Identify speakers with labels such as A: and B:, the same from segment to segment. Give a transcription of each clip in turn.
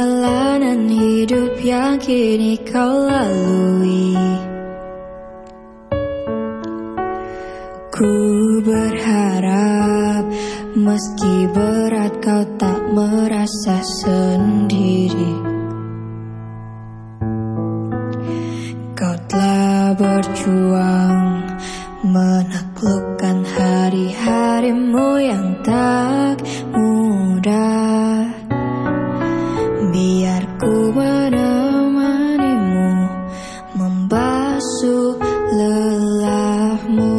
A: perjalanan hidup yang kini kau lalui. Ku berharap meski berat kau tak merasa sendiri. Kau telah berjuang menaklukkan hari-harimu yang tak mudah. Biar ku menemanimu, membasuh lelahmu.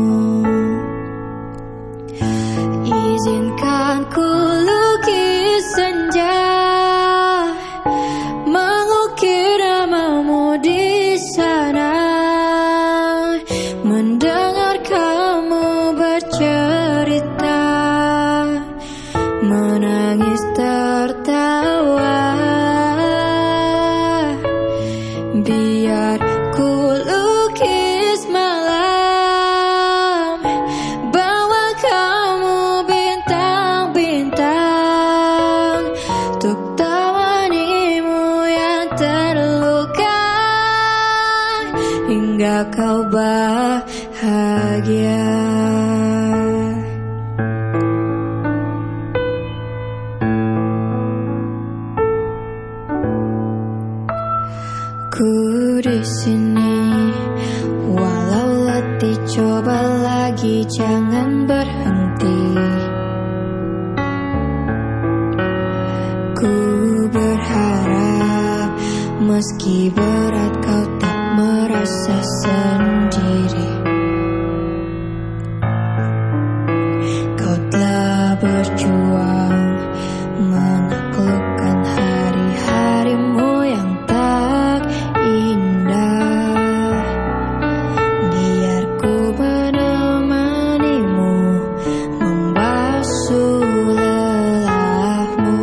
A: Izinkan ku lukis senja, mengukir namamu di sana, mendengar kamu bercerita, menangis tertawa. Biar ku lukis malam, bawa kamu bintang-bintang, untuk temanimu yang terluka, hingga kau bahagia. Ku di sini, walau letih coba lagi, jangan berhenti. Ku berharap meski berat kau tak merasa sendiri. Kau telah berjuang menaklukkan hari-harimu yang tak indah. Biar ku menemanimu, membasuh lelahmu.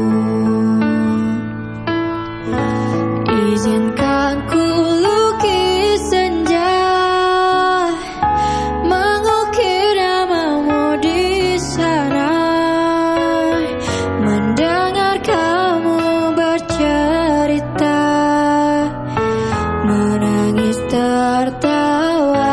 A: Izinkan ku lukis senja, mengukir namamu di sana, mendengar kamu bercerita, menangis tertawa.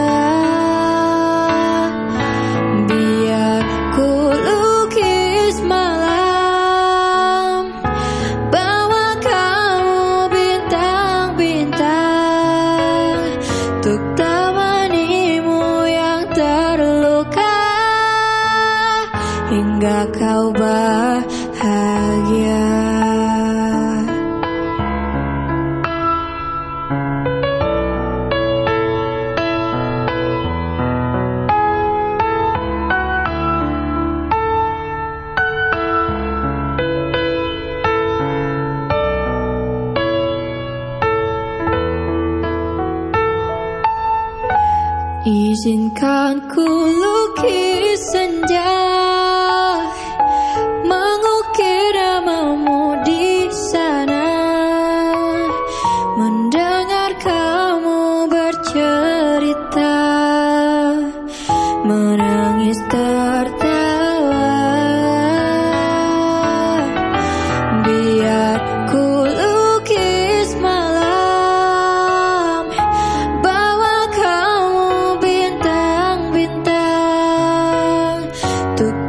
A: Biar ku lukis malam, bawa kamu bintang-bintang, untuk temanimu yang terluka, hingga kau bahagia. Izinkan ku lukis senja, mengukir namamu di sana, mendengar kamu bercerita, menangis tertawa. Biar ku lukis malam, bawa kamu bintang-bintang, untuk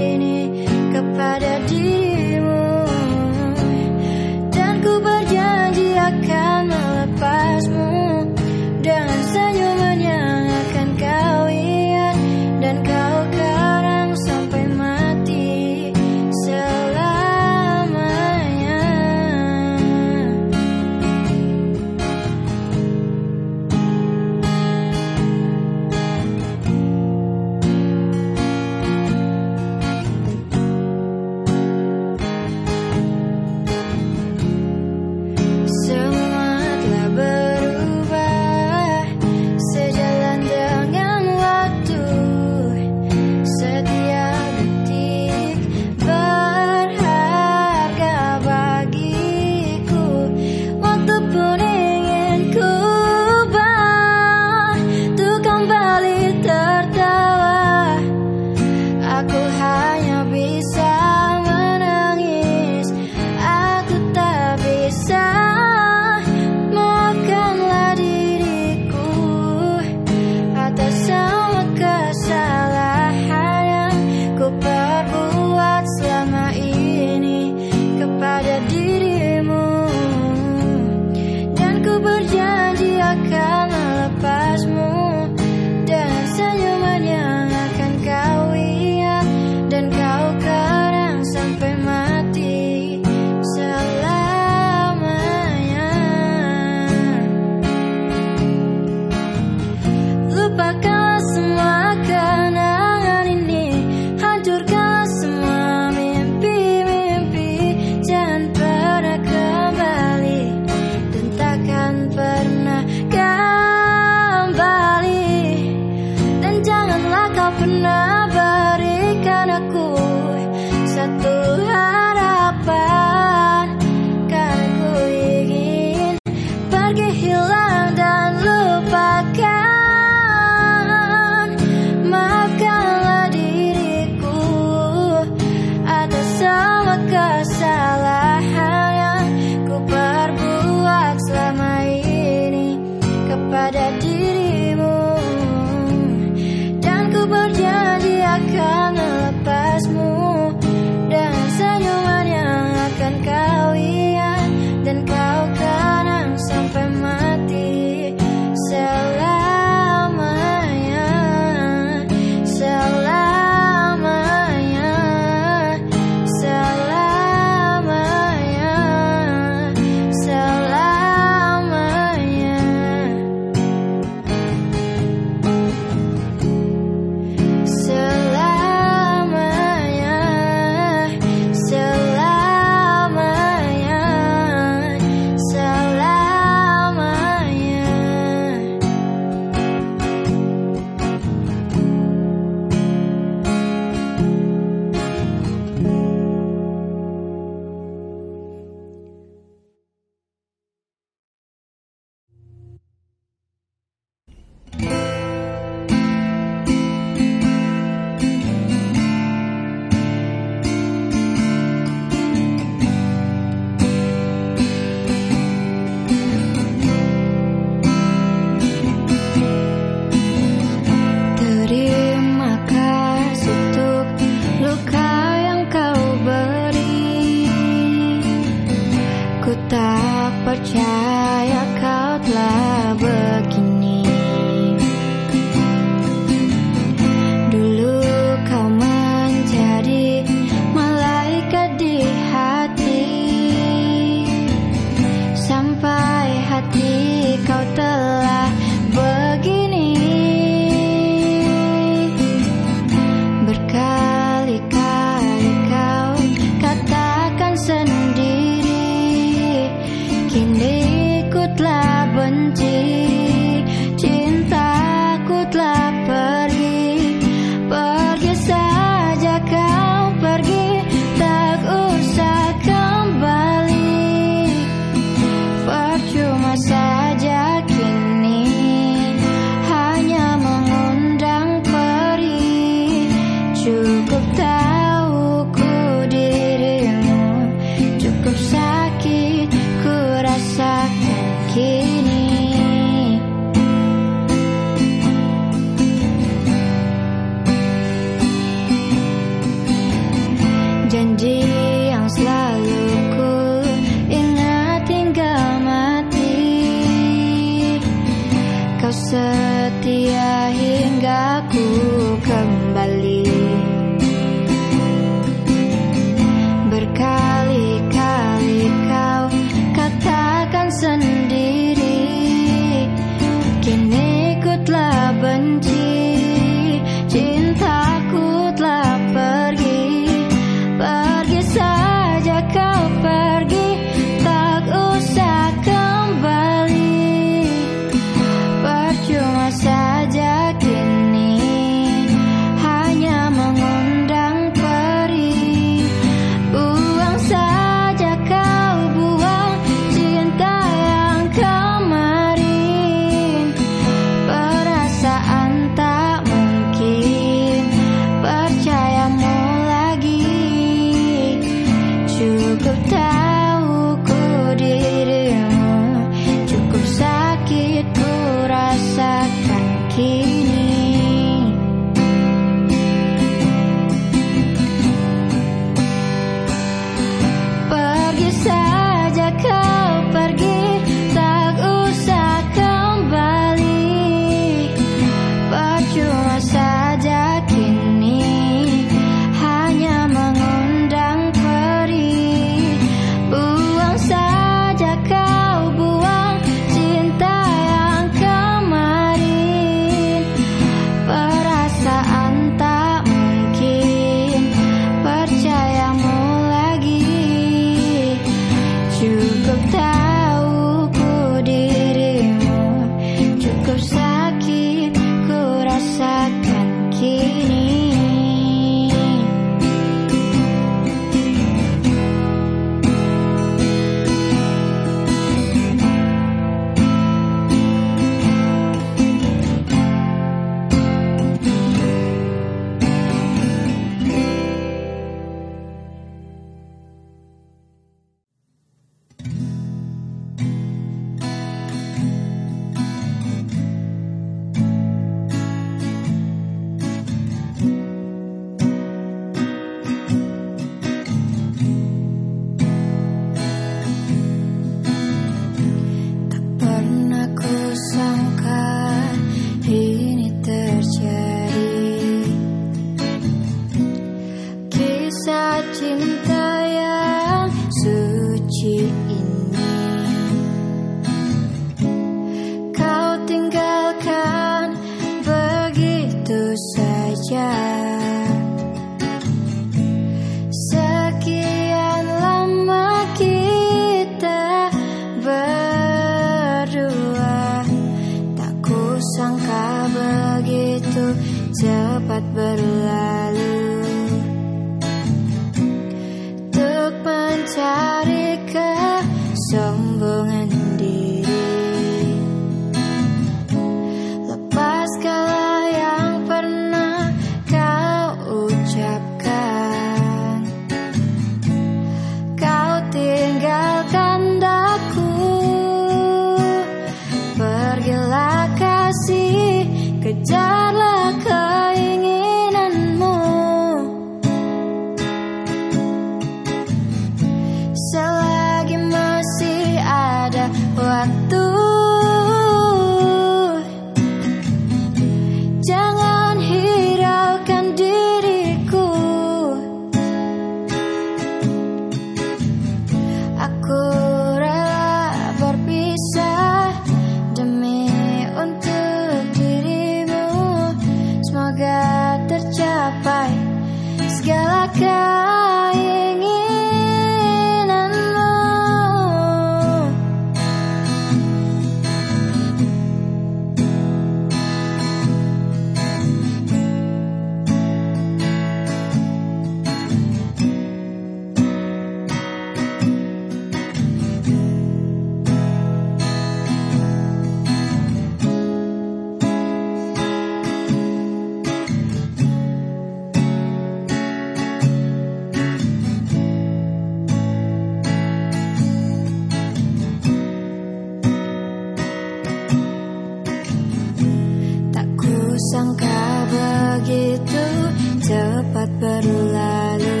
A: dapat berlalu,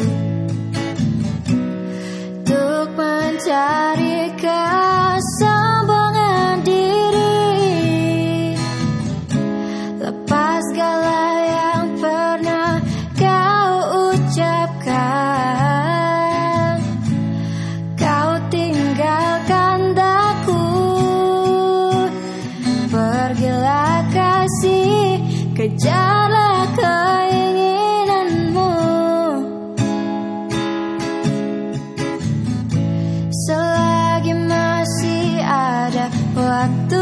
A: untuk mencari kesombongan diri, lepas segala yang pernah kau ucapkan. Kau tinggalkan daku, pergilah kasih, kejarlah keinginanmu. Selagi masih ada waktu,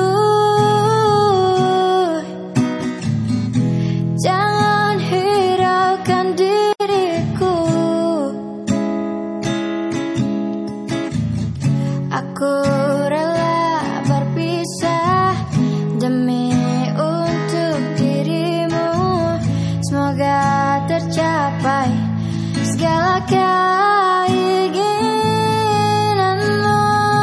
A: jangan hiraukan diriku. Aku rela berpisah demi untuk dirimu. Semoga tercapai segala keinginanmu.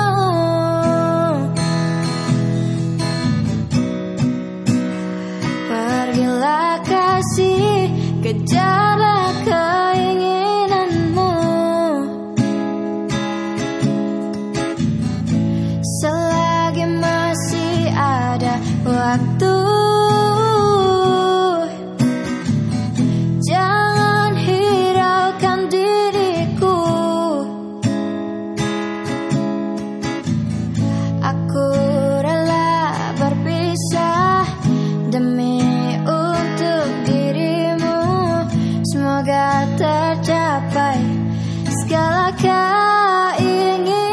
A: Pergilah kasih, kejarlah keinginanmu. Selagi masih ada waktu, jangan hiraukan diriku. Aku rela berpisah demi untuk dirimu. Semoga tercapai segala keinginanmu.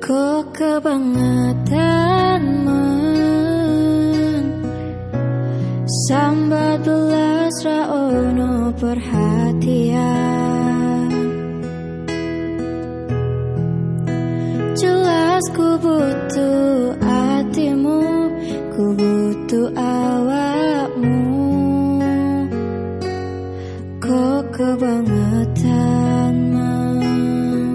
A: Kok kebangetan men sambat belas ra ono perhatian. Jelas ku butuh hatimu, ku butuh awakmu. Kok kebangetan men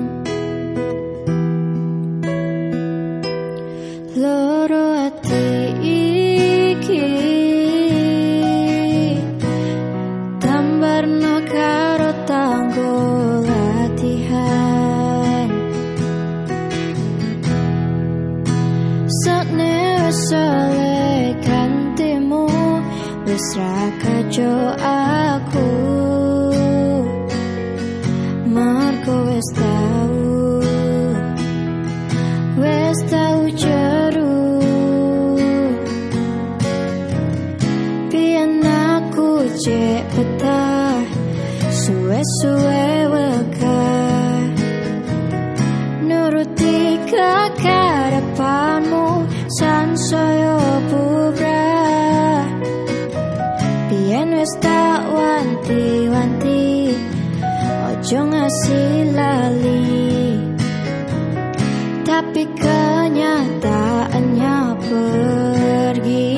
A: loro ati iki tambarno karo tanggo latihan. Sakne wis oleh gantimu, wis ra kajo aku, marko wis tau jeru. Pian aku cek betah suwe-suwe wegah nuruti kekarepanmu sansaya bubrah. Pian wis tak wanti-wanti ojo ngasih lali, tapi kenyataannya pergi.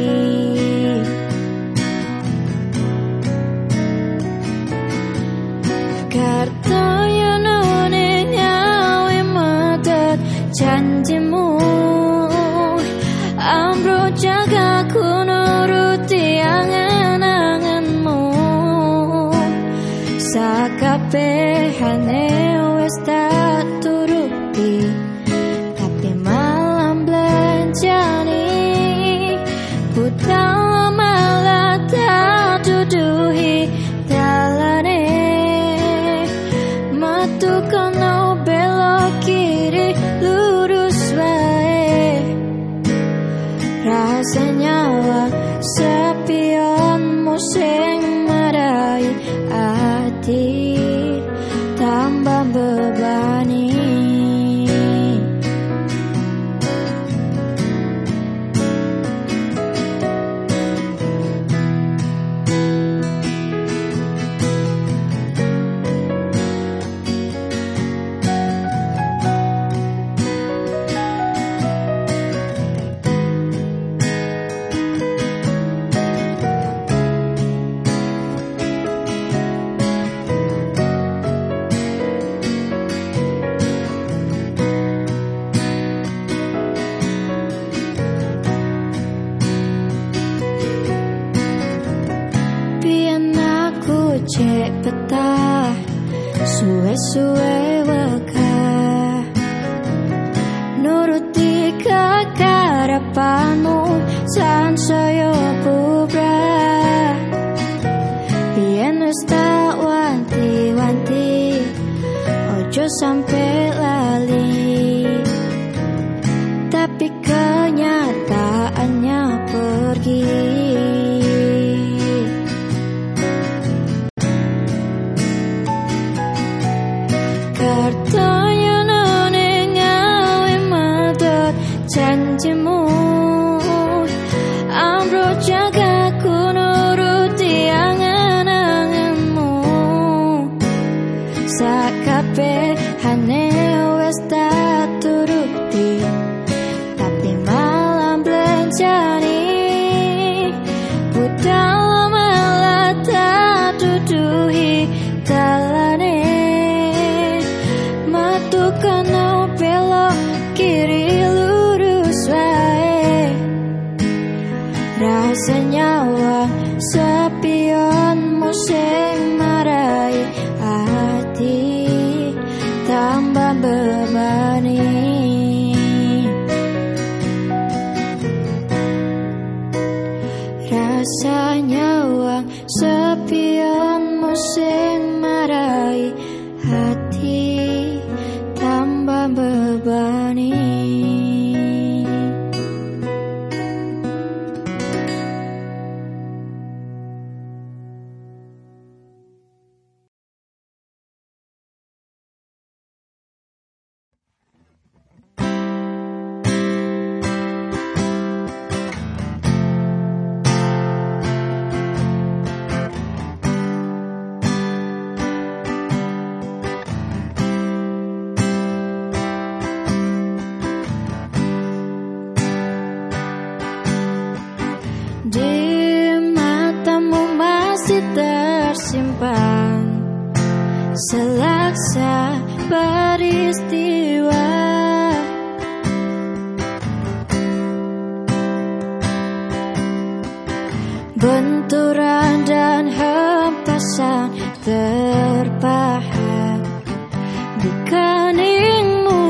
A: Karto yonone nyawe madat janjimu, ambro jaga ku nuruti angan-anganmu. Sakabehane wis tak turuti, tapi malam belanjani budal malah tak duduhi dalane. Matu kono belok kiri lurus wae, rasanya sepionmu sing marai hati tambah bebani. Cek betah suwe-suwe wegah nuruti kekarepanmu sansaya bubrah. Biyen wis tak wanti-wanti ojo sampe lali, tapi kenyataannya pergi. Karto yonone ngawe madat janjimu, ambro jaga ku nuruti angan-anganmu. Sakabehane wis tak turuti, tapi malam belanjani budal malah tak duduhi dalane. Kono belok kiri lurus wae, rasanya sepionmu sing marai hati tambah bebani. Rasanya sepionmu sing marai hati tambah bebani. peristiwa. Benturan dan hempasan terpahat di keningmu.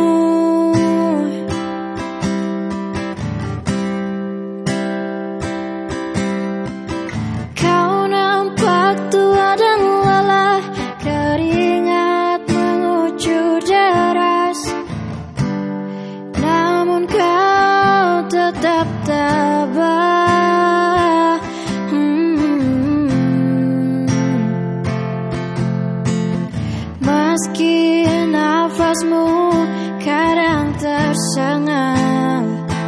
A: Kau nampak tua dan lelah, keringat mengucur deras, namun kau tetap tabah. Meski nafasmu kadang tersengal,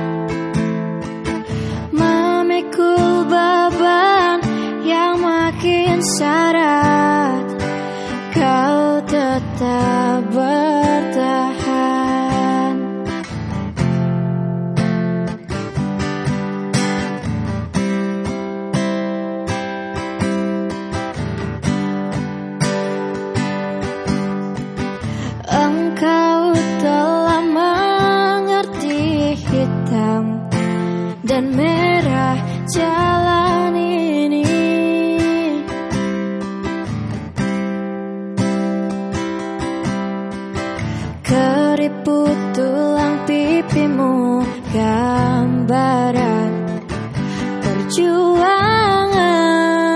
A: memikul beban yang makin syarat, kau tetap bertahan. Engkau telah mengerti hitam dan merah jalan ini. Keriput tulang pipimu gambaran perjuangan.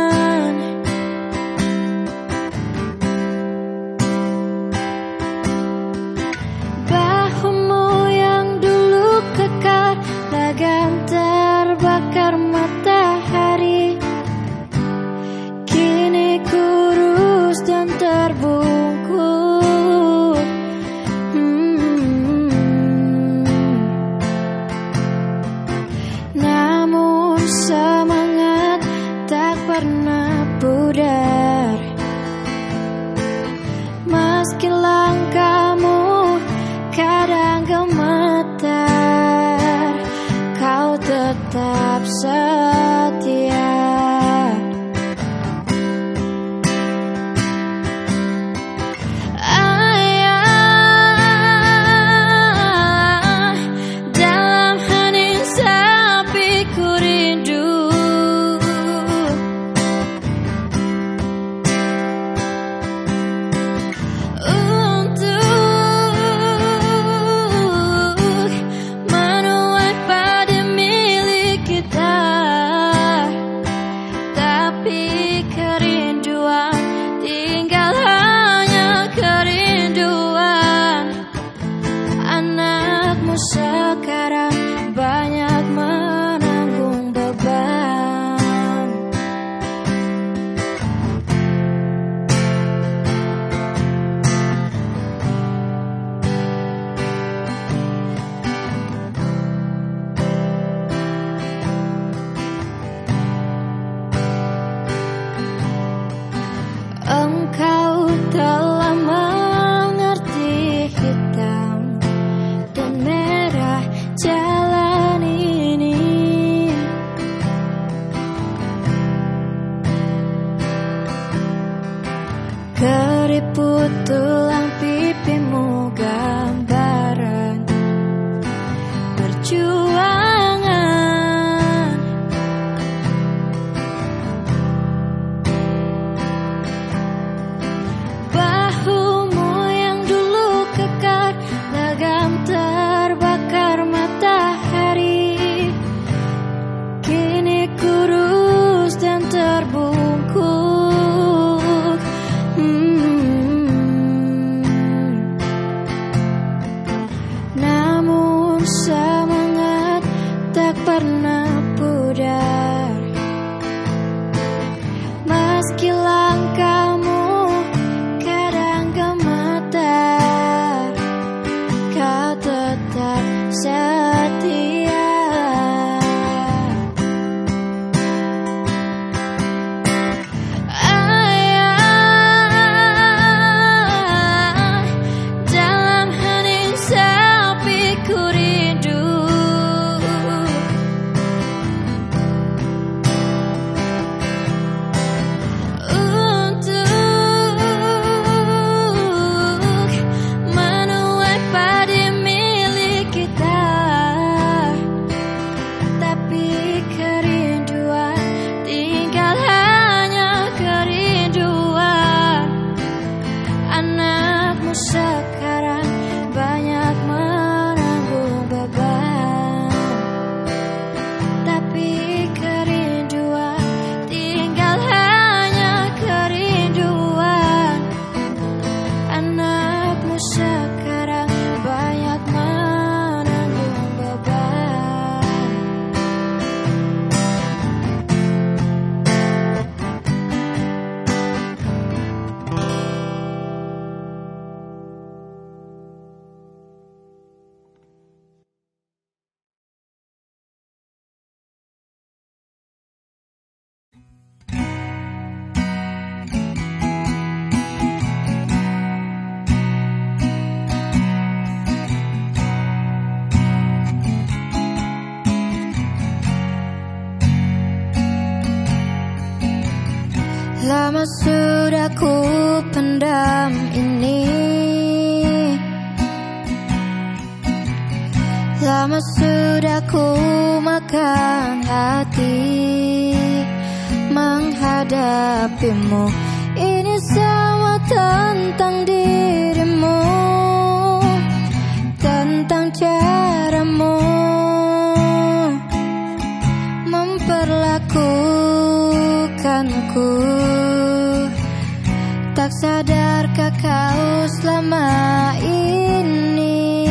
A: Lagam terbakar matahari, kini kurus dan terbungkuk. Namun semangat tak pernah pudar, meski langkahmu kadang gemetar, kau tetap setia. Ayah, dalam hening sepi ku rindu untuk menuai padi milik kita. Tapi kerinduan tinggal hanya kerinduan. Anakmu sekarang banyak menanggung beban. Engkau telah mengerti hitam dan merah jalan ini. Keriput tulang pipimu gambaran perjuangan. Bahumu yang dulu kekar, lagam terbakar matahari, kini kurus dan terbungkuk. Namun semangat tak pernah pudar, meski langkahmu kadang gemetar, kau tetap setia. Ayah, dalam hening sepi ku rindu untuk Lama sudah ku pendam ini, lama sudah ku makan hati menghadapimu. Ini semua tentang dirimu, tentang caramu memperlakukanku. Tak sadarkah kau selama ini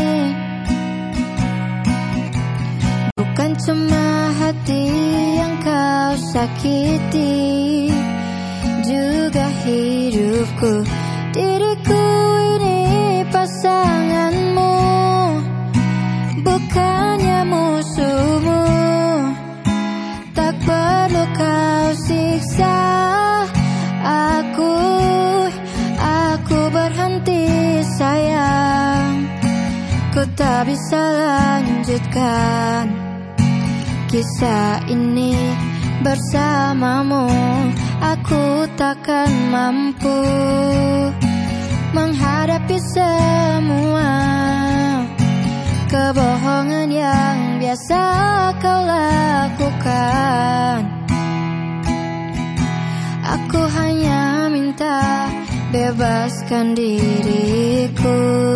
A: bukan cuma hati yang kau sakiti, juga hidupku. Diriku ini pasanganmu, bukannya musuhmu. Tak perlu kau siksa aku berhenti sayang. Ku tak bisa lanjutkan kisah ini bersamamu. Aku takkan mampu menghadapi semua kebohongan yang biasa kau lakukan. Aku hanya minta bebaskan diriku.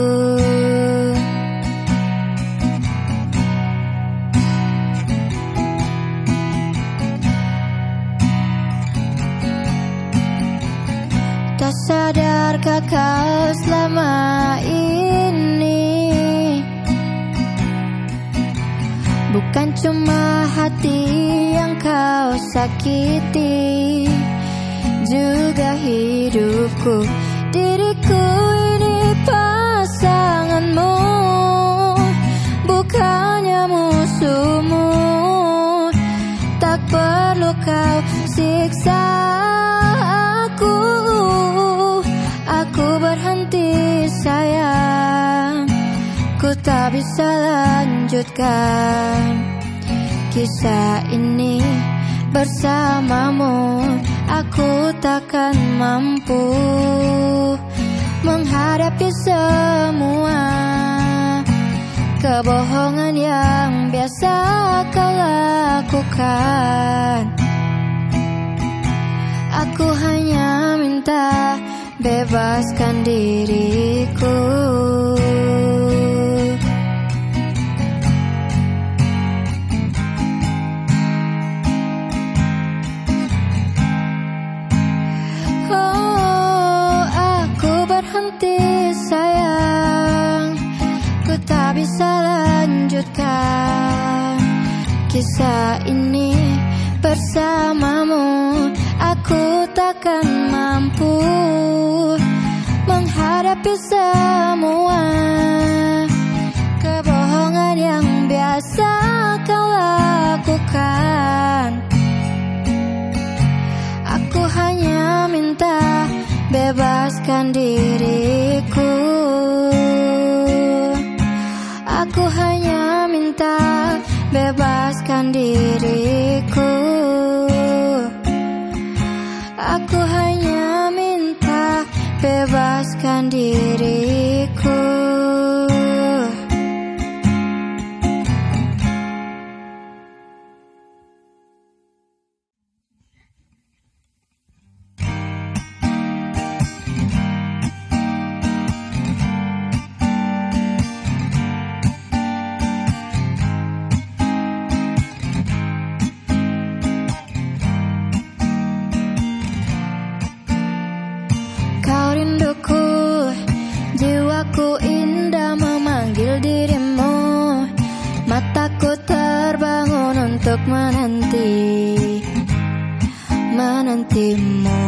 A: Tak sadarkah kau selama ini bukan cuma hati yang kau sakiti, juga hidupku. Diriku ini pasanganmu, bukannya musuhmu. Tak perlu kau siksa aku berhenti sayang. Ku tak bisa lanjutkan kisah ini bersamamu. Aku takkan mampu menghadapi semua kebohongan yang biasa kau lakukan. Aku hanya minta bebaskan diriku. Berhenti sayang, ku tak bisa lanjutkan kisah ini bersamamu. Aku takkan mampu menghadapi semua kebohongan yang biasa kau lakukan. Aku hanya minta bebaskan diriku. Aku hanya minta bebaskan diriku. Aku hanya minta bebaskan diriku. Jiwaku indah memanggil dirimu, mataku terbangun untuk menantimu.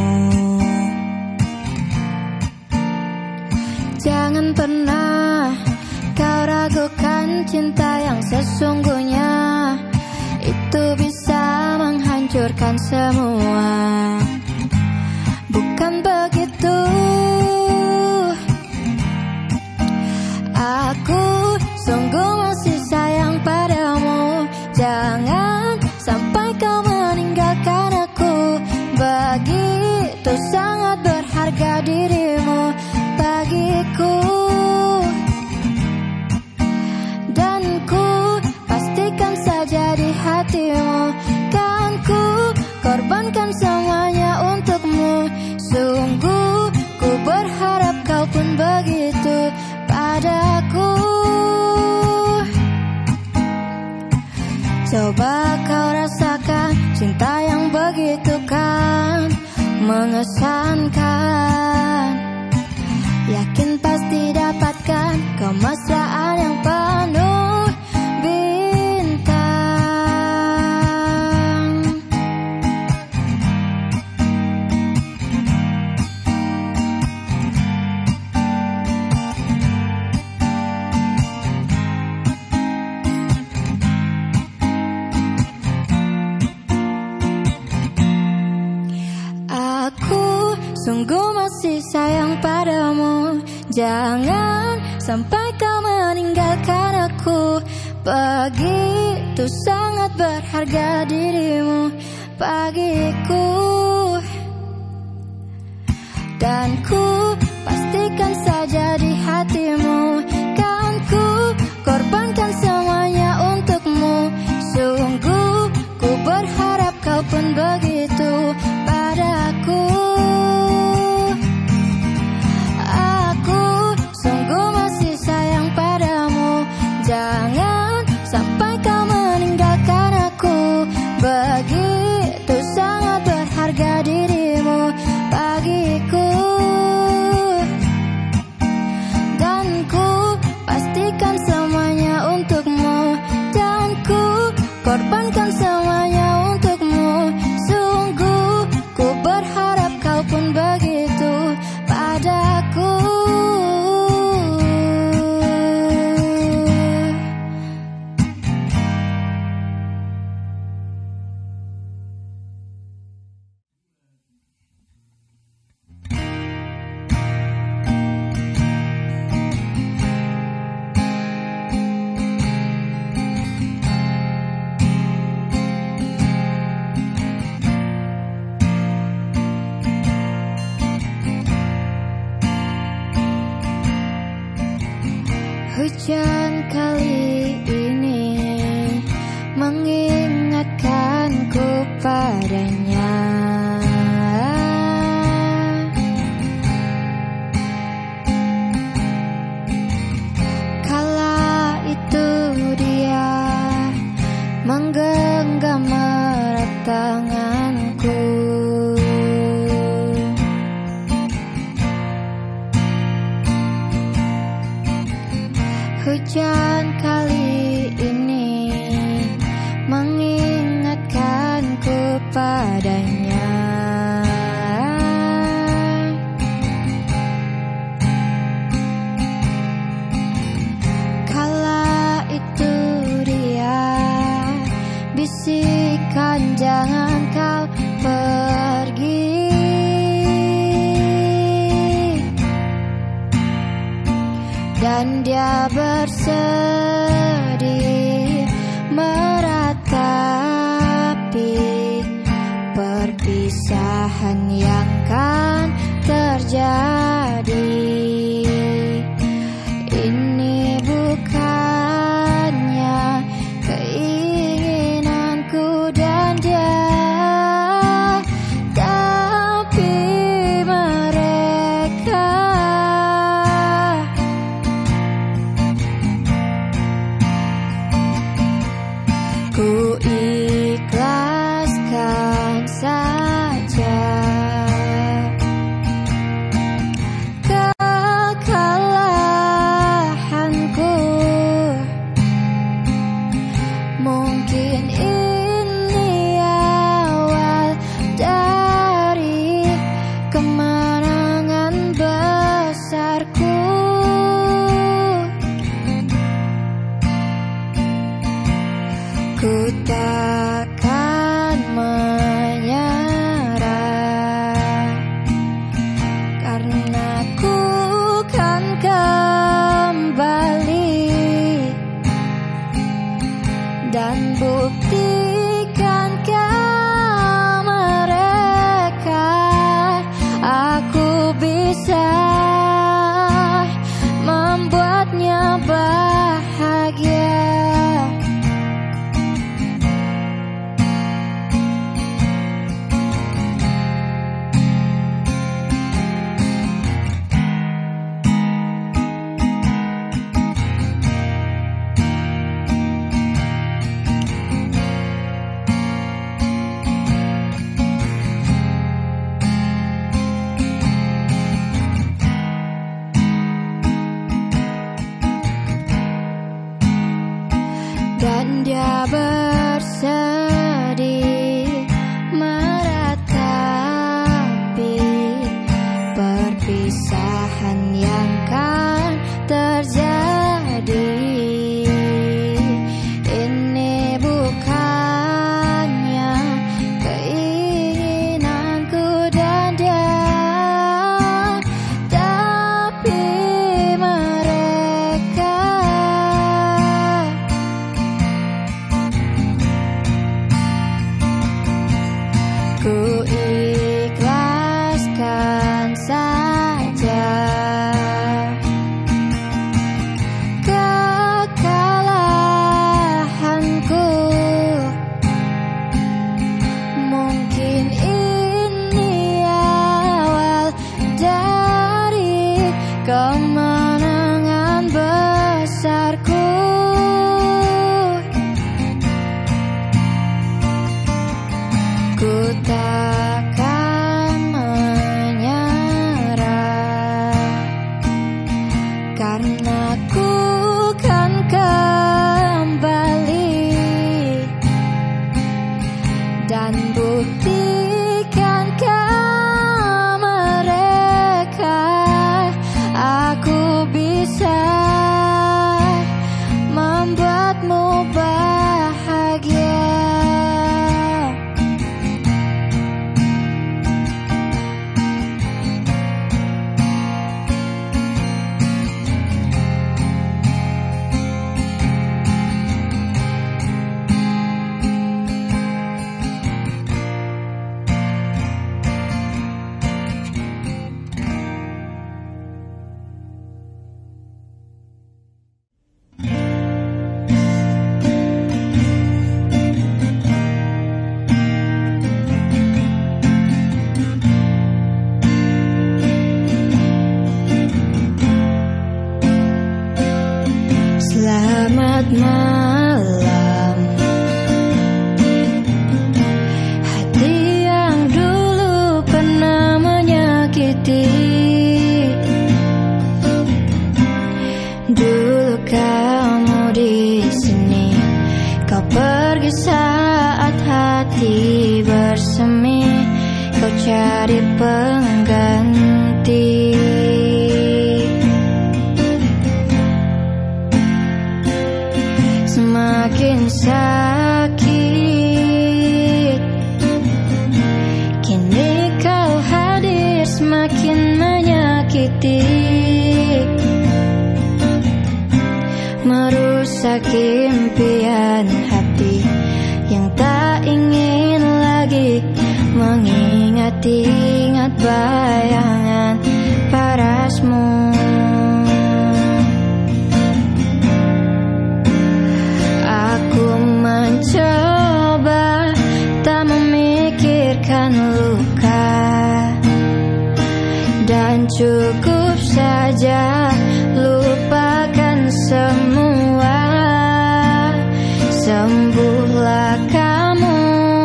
A: Jangan pernah kau ragukan cinta yang sesungguhnya, itu bisa menghancurkan semua. Bukan begitu. Aku sungguh masih sayang padamu. Jangan sampai kau meninggalkan aku begitu korbankan semuanya untukmu. Sungguh ku berharap kau pun begitu padaku. Coba kau rasakan cinta yang begitu kan mengesankan. Yakin pasti dapatkan kemesraan yang penuh bintang. Aku sungguh masih sayang padamu. Jangan sampai kau meninggalkan aku. Begitu sangat berharga dirimu bagiku. Dan ku pastikan saja di hatimu. Kan ku korbankan semuanya untukmu. Sungguh ku berharap kau pun begitu padaku. Jangan sampai kau meninggalkan aku. Begitu sangat berharga dirimu bagiku. Dan ku pastikan semuanya untukmu. Dan ku korbankan semuanya untukmu. Sungguh ku berharap kau pun begitu padaku. Hujan kali ini mengingatkanku padanya. Kala itu dia menggenggam erat tanganku. Hujan kali ini mengingatkanku padanya. Kala itu dia bisikan jangan kau pergi. Dan dia bersedih meratapi perpisahan yang kan terjadi. Ini bukannya keinginanku dan dia, tapi mereka. Ku ikhlaskan saja kekalahanku. Mungkin ini awal dari kemenangan besarku. Ku takkan menyerah, karena ku kan kembali dan buktikan ke mereka aku bisa membuatnya bahagia. dia bersedih meratapi perpisahan yang kan terjadi. Ini bukannya keinginanku dan dia, tapi mereka. Ku ikhlaskan saja kekalahanku. Mungkin ini awal dari kemenangan besarku. Ku takkan menyerah, karena ku kan kembali dan buktikan ke mereka aku bisa membuatmu bahagia. Selamat malam, hati yang dulu pernah menyakiti. Dulu kamu di sini, kau pergi saat hati bersemi. Kau cari pengganti. Semakin sakit, kini kau hadir semakin menyakiti, merusak impian hati yang tak ingin lagi mengingat-ingat bayangan parasmu. Aku mencoba tak memikirkan luka, dan cukup saja lupakan semua. Sembuhlah kamu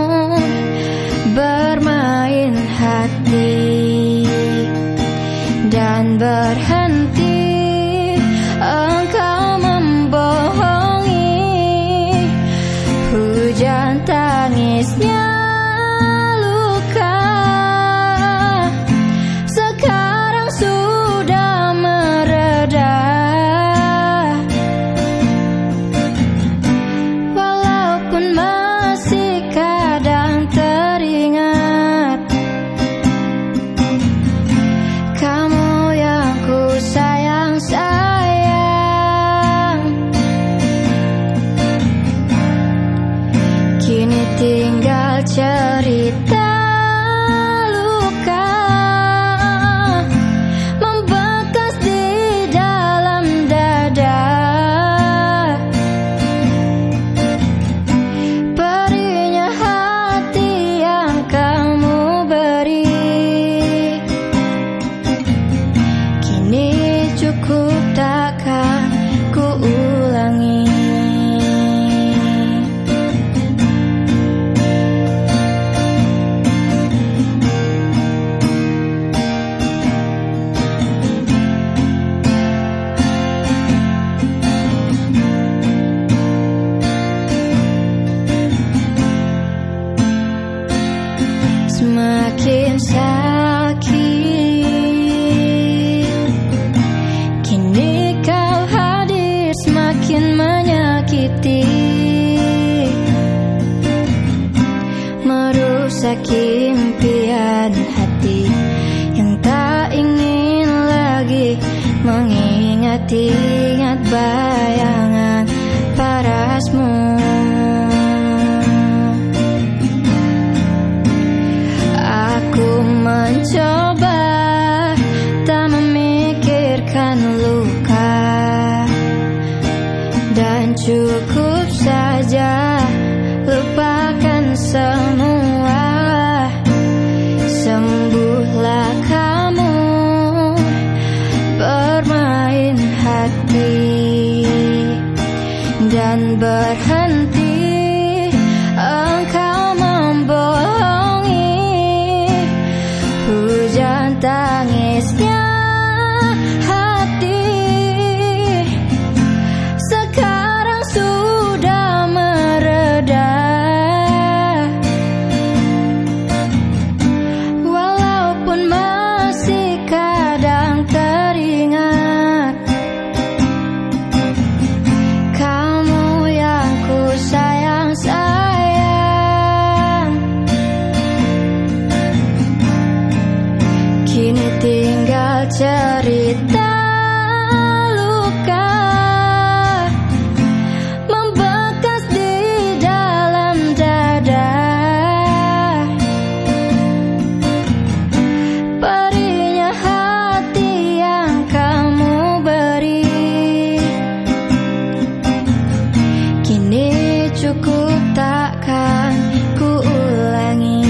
A: bermain hati, dan berhenti engkau membohongi. Hujan tangisnya luka sekarang sudah mereda. Walaupun masih kadang teringat kamu yang ku sayang-sayang, kini tinggal cerita luka membekas di dalam dada. Perihnya hati yang kamu beri, kini cukup takkan ku ulangi. terasa impian hati yang tak ingin lagi mengingat-ingat bayangan parasmu. Aku mencoba tak memikirkan luka dan cukup saja lupakan semua. Sembuhlah kamu bermain hati dan berhenti engkau membohongi hujan tangisnya hati. Sekarang sudah mereda, walaupun masih kadang teringat kamu yang ku sayang-sayang. Kini tinggal cerita luka membekas di dalam dada. Perihnya hati yang kamu beri kini cukup, takkan ku ulangi.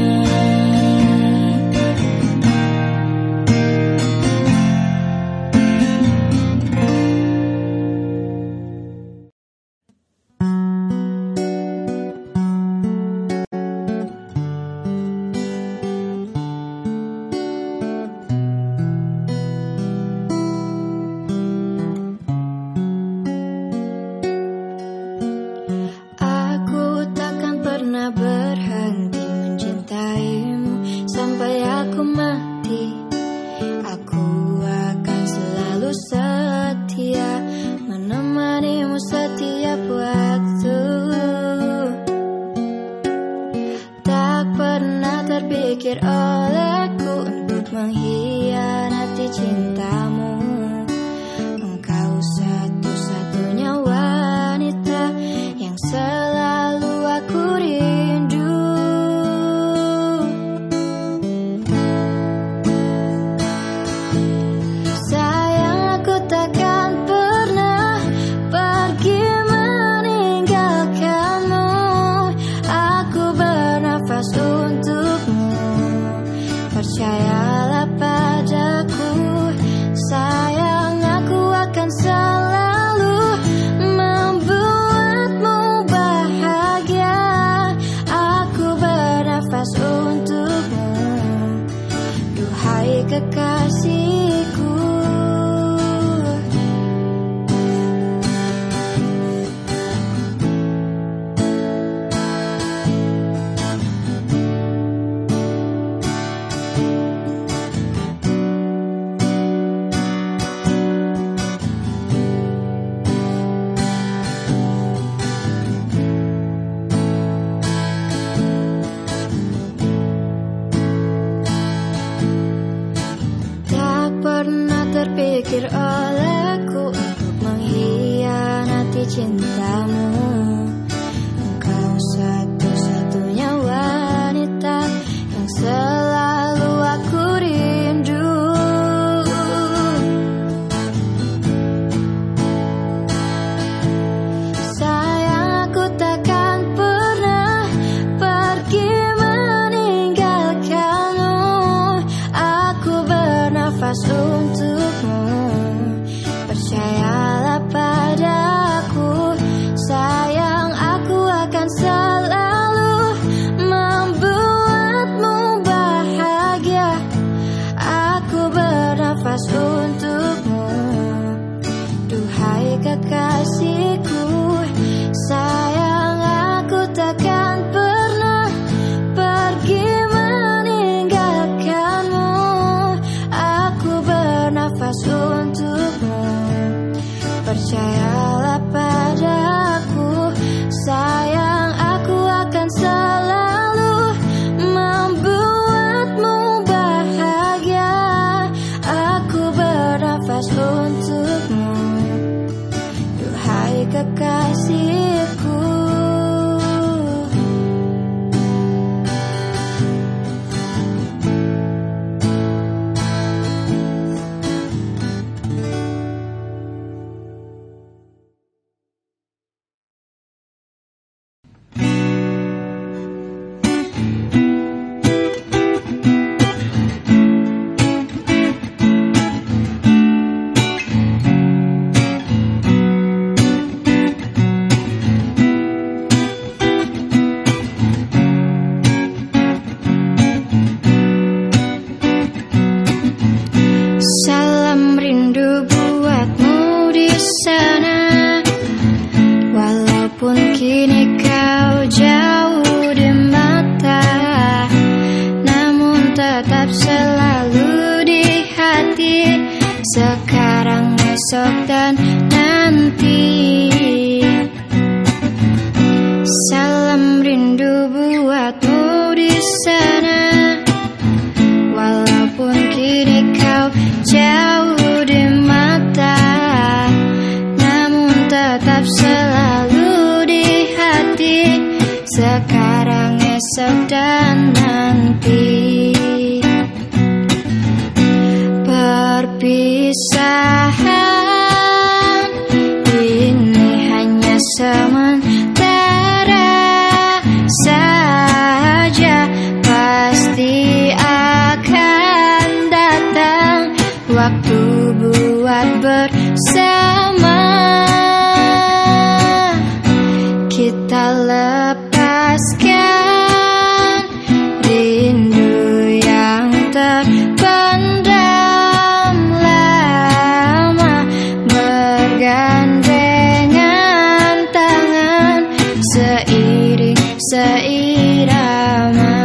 A: Aku takkan pernah berhenti mencintaimu sampai aku mati. Aku akan selalu setia menemanimu setiap waktu. Tak pernah terpikir olehku untuk mengkhianati cintamu. Engkau satu-satunya wanita yang selalu aku rindu. Sayang, aku takkan pernah pergi meninggalkanmu. Aku bernafas untukmu, percayalah padaku. Sayang, aku akan selalu membuatmu bahagia. Aku bernafas untukmu, duhai kekasihku. Tak pernah terpikir olehku untuk mengkhianati cintamu. Engkau satu-satunya wanita yang selalu aku rindu. Sayang, aku takkan pernah pergi meninggalkanmu. Aku bernafas untukmu, percayalah padaku. Sayang, esok dan nanti. Perpisahan ini hanya sementara saja, pasti akan datang waktu buat bersama. Kita lepaskan rindu yang terpendam lama, bergandengan tangan seiring seirama.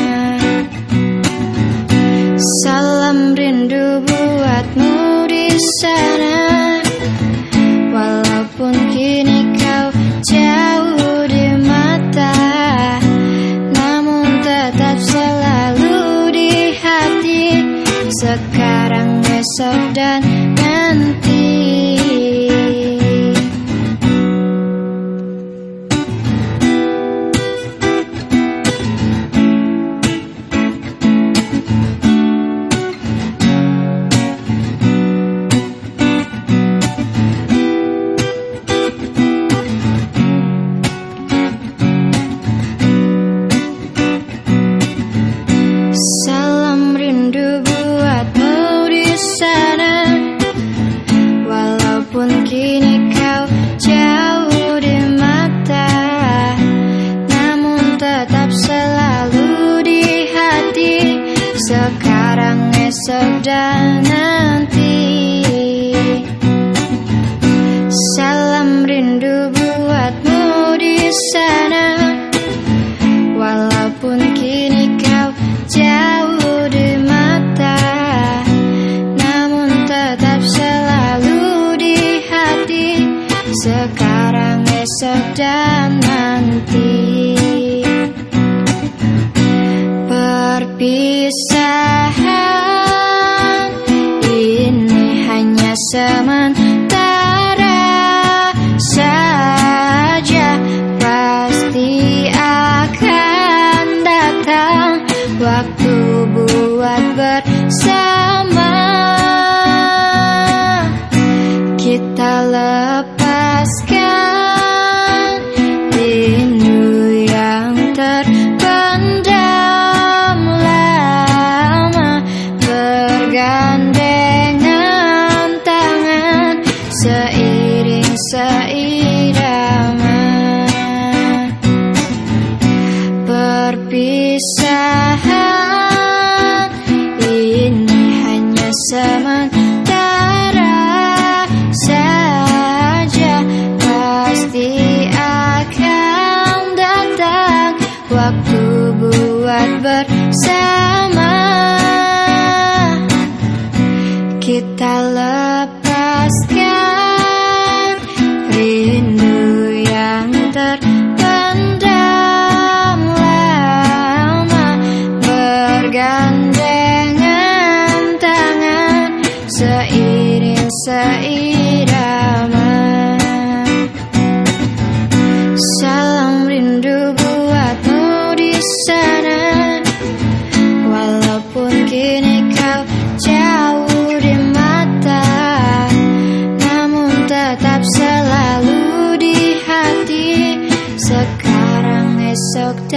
A: Salam rindu buatmu di sana, walaupun kini kau jauh di mata, namun tetap selalu di hati, sekarang, esok, dan nanti. Salam rindu buatmu di sana, walaupun kini kau jauh di mata, namun tetap selalu di hati, sekarang, esok, dan nanti. Salam rindu buatmu di sana, walaupun kini kau jauh di mata, namun tetap selalu di hati, sekarang, esok, dan nanti. Perpisahan ini hanya sementara saja, pasti akan datang waktu buat bersama. Kita lepaskan rindu yang terpendam lama, bergandengan tangan seiring seirama. Perpisahan ini hanya sementara saja, pasti akan datang waktu buat bersama. Kita lepaskan rindu yang terpendam lama, bergandengan tangan seiring seirama. Salam rindu buatmu di sana, walaupun kini kau jauh di mata, namun tetap selalu di hati, sekarang, esok,